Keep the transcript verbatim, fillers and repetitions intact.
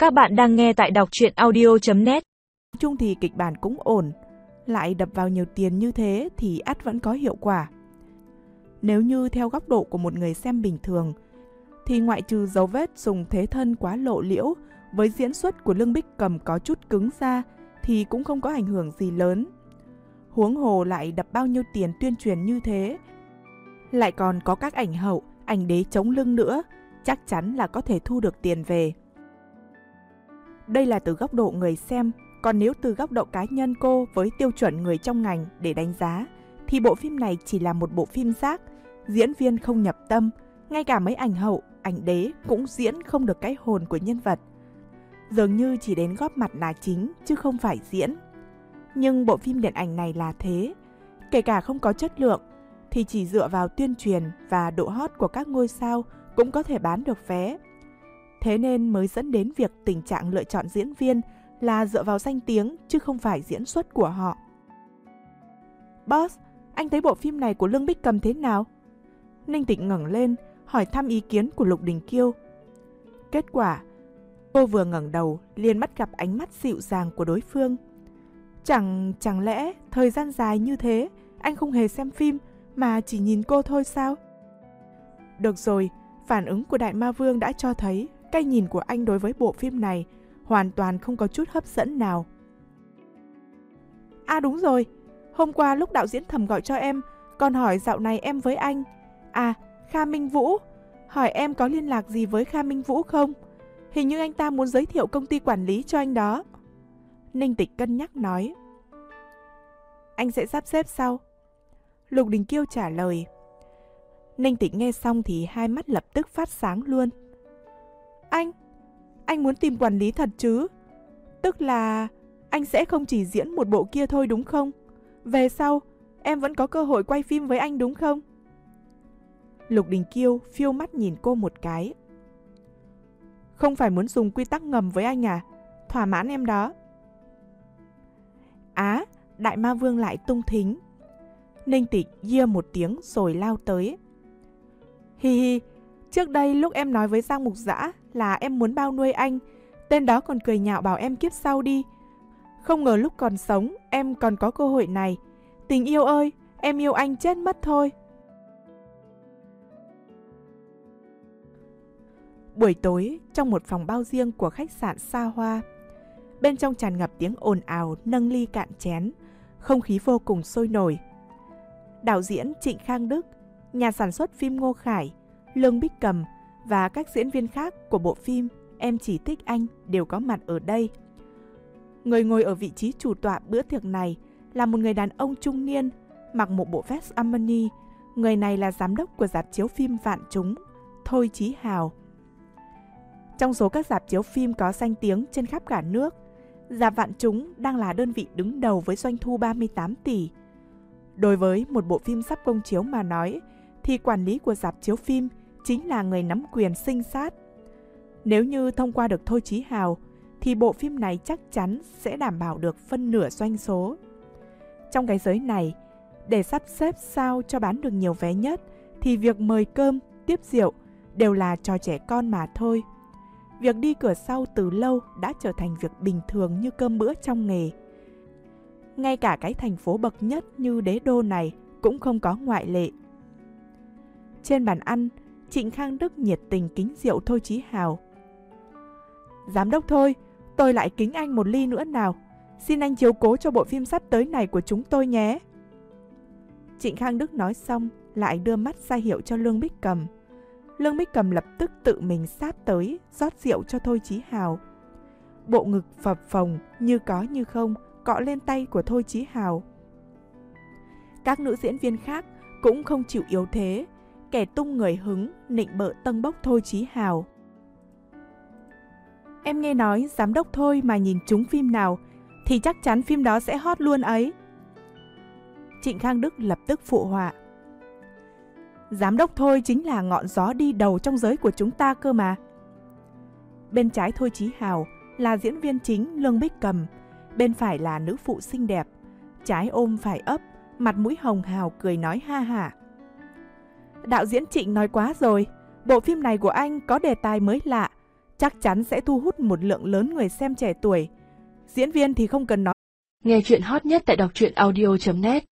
Các bạn đang nghe tại đọc truyện audio chấm net. Chung thì kịch bản cũng ổn, lại đập vào nhiều tiền như thế thì ắt vẫn có hiệu quả. Nếu như theo góc độ của một người xem bình thường, thì ngoại trừ dấu vết dùng thế thân quá lộ liễu với diễn xuất của Lương Bích Cầm có chút cứng ra thì cũng không có ảnh hưởng gì lớn. Huống hồ lại đập bao nhiêu tiền tuyên truyền như thế, lại còn có các ảnh hậu, ảnh đế chống lưng nữa, chắc chắn là có thể thu được tiền về. Đây là từ góc độ người xem, còn nếu từ góc độ cá nhân cô với tiêu chuẩn người trong ngành để đánh giá, thì bộ phim này chỉ là một bộ phim rác, diễn viên không nhập tâm, ngay cả mấy ảnh hậu, ảnh đế cũng diễn không được cái hồn của nhân vật. Dường như chỉ đến góp mặt là chính chứ không phải diễn. Nhưng bộ phim điện ảnh này là thế, kể cả không có chất lượng, thì chỉ dựa vào tuyên truyền và độ hot của các ngôi sao cũng có thể bán được vé. Thế nên mới dẫn đến việc tình trạng lựa chọn diễn viên là dựa vào danh tiếng chứ không phải diễn xuất của họ. Boss, anh thấy bộ phim này của Lương Bích Cầm thế nào? Ninh Tịch ngẩng lên, hỏi thăm ý kiến của Lục Đình Kiêu. Kết quả, cô vừa ngẩng đầu liền bắt gặp ánh mắt dịu dàng của đối phương. Chẳng, chẳng lẽ thời gian dài như thế, anh không hề xem phim mà chỉ nhìn cô thôi sao? Được rồi, phản ứng của Đại Ma Vương đã cho thấy cái nhìn của anh đối với bộ phim này hoàn toàn không có chút hấp dẫn nào. À đúng rồi, hôm qua lúc đạo diễn Thẩm gọi cho em, còn hỏi dạo này em với anh. À, Kha Minh Vũ, hỏi em có liên lạc gì với Kha Minh Vũ không? Hình như anh ta muốn giới thiệu công ty quản lý cho anh đó. Ninh Tịch cân nhắc nói. Anh sẽ sắp xếp sau. Lục Đình Kiêu trả lời. Ninh Tịch nghe xong thì hai mắt lập tức phát sáng luôn. Anh, anh muốn tìm quản lý thật chứ? Tức là anh sẽ không chỉ diễn một bộ kia thôi đúng không? Về sau, em vẫn có cơ hội quay phim với anh đúng không? Lục Đình Kiêu phiêu mắt nhìn cô một cái. Không phải muốn dùng quy tắc ngầm với anh à? Thỏa mãn em đó. Á, Đại Ma Vương lại tung thính. Ninh Tịch yeah một tiếng rồi lao tới. Hi hi, trước đây lúc em nói với Giang Mục Dã là em muốn bao nuôi anh, tên đó còn cười nhạo bảo em kiếp sau đi. Không ngờ lúc còn sống em còn có cơ hội này. Tình yêu ơi, em yêu anh chết mất thôi. Buổi tối, trong một phòng bao riêng của khách sạn xa hoa, bên trong tràn ngập tiếng ồn ào nâng ly cạn chén, không khí vô cùng sôi nổi. Đạo diễn Trịnh Khang Đức, nhà sản xuất phim Ngô Khải, Lương Bích Cầm và các diễn viên khác của bộ phim Em Chỉ Thích Anh đều có mặt ở đây. Người ngồi ở vị trí chủ tọa bữa tiệc này là một người đàn ông trung niên, mặc một bộ vest Armani. Người này là giám đốc của rạp chiếu phim Vạn Chúng, Thôi Chí Hào. Trong số các rạp chiếu phim có danh tiếng trên khắp cả nước, rạp Vạn Chúng đang là đơn vị đứng đầu với doanh thu ba mươi tám tỷ. Đối với một bộ phim sắp công chiếu mà nói, thì quản lý của rạp chiếu phim chính là người nắm quyền sinh sát. Nếu như thông qua được Thôi Chí Hào, thì bộ phim này chắc chắn sẽ đảm bảo được phân nửa doanh số. Trong cái giới này, để sắp xếp sao cho bán được nhiều vé nhất, thì việc mời cơm, tiếp rượu đều là trò trẻ con mà thôi. Việc đi cửa sau từ lâu đã trở thành việc bình thường như cơm bữa trong nghề. Ngay cả cái thành phố bậc nhất như Đế Đô này cũng không có ngoại lệ. Trên bàn ăn, Trịnh Khang Đức nhiệt tình kính rượu Thôi Chí Hào. Giám đốc Thôi, tôi lại kính anh một ly nữa nào. Xin anh chiếu cố cho bộ phim sắp tới này của chúng tôi nhé. Trịnh Khang Đức nói xong, lại đưa mắt ra hiệu cho Lương Bích Cầm. Lương Bích Cầm lập tức tự mình sát tới, rót rượu cho Thôi Chí Hào. Bộ ngực phập phồng như có như không cọ lên tay của Thôi Chí Hào. Các nữ diễn viên khác cũng không chịu yếu thế, kẻ tung người hứng, nịnh bợ tâng bốc Thôi Chí Hào. Em nghe nói giám đốc Thôi mà nhìn trúng phim nào thì chắc chắn phim đó sẽ hot luôn ấy. Trịnh Khang Đức lập tức phụ họa. Giám đốc Thôi chính là ngọn gió đi đầu trong giới của chúng ta cơ mà. Bên trái Thôi Chí Hào là diễn viên chính Lương Bích Cầm, bên phải là nữ phụ xinh đẹp, trái ôm phải ấp, mặt mũi hồng hào cười nói ha hả. Đạo diễn Trịnh nói quá rồi, bộ phim này của anh có đề tài mới lạ, chắc chắn sẽ thu hút một lượng lớn người xem trẻ tuổi. Diễn viên thì không cần nói. Nghe chuyện hot nhất tại đọc truyện audio chấm net.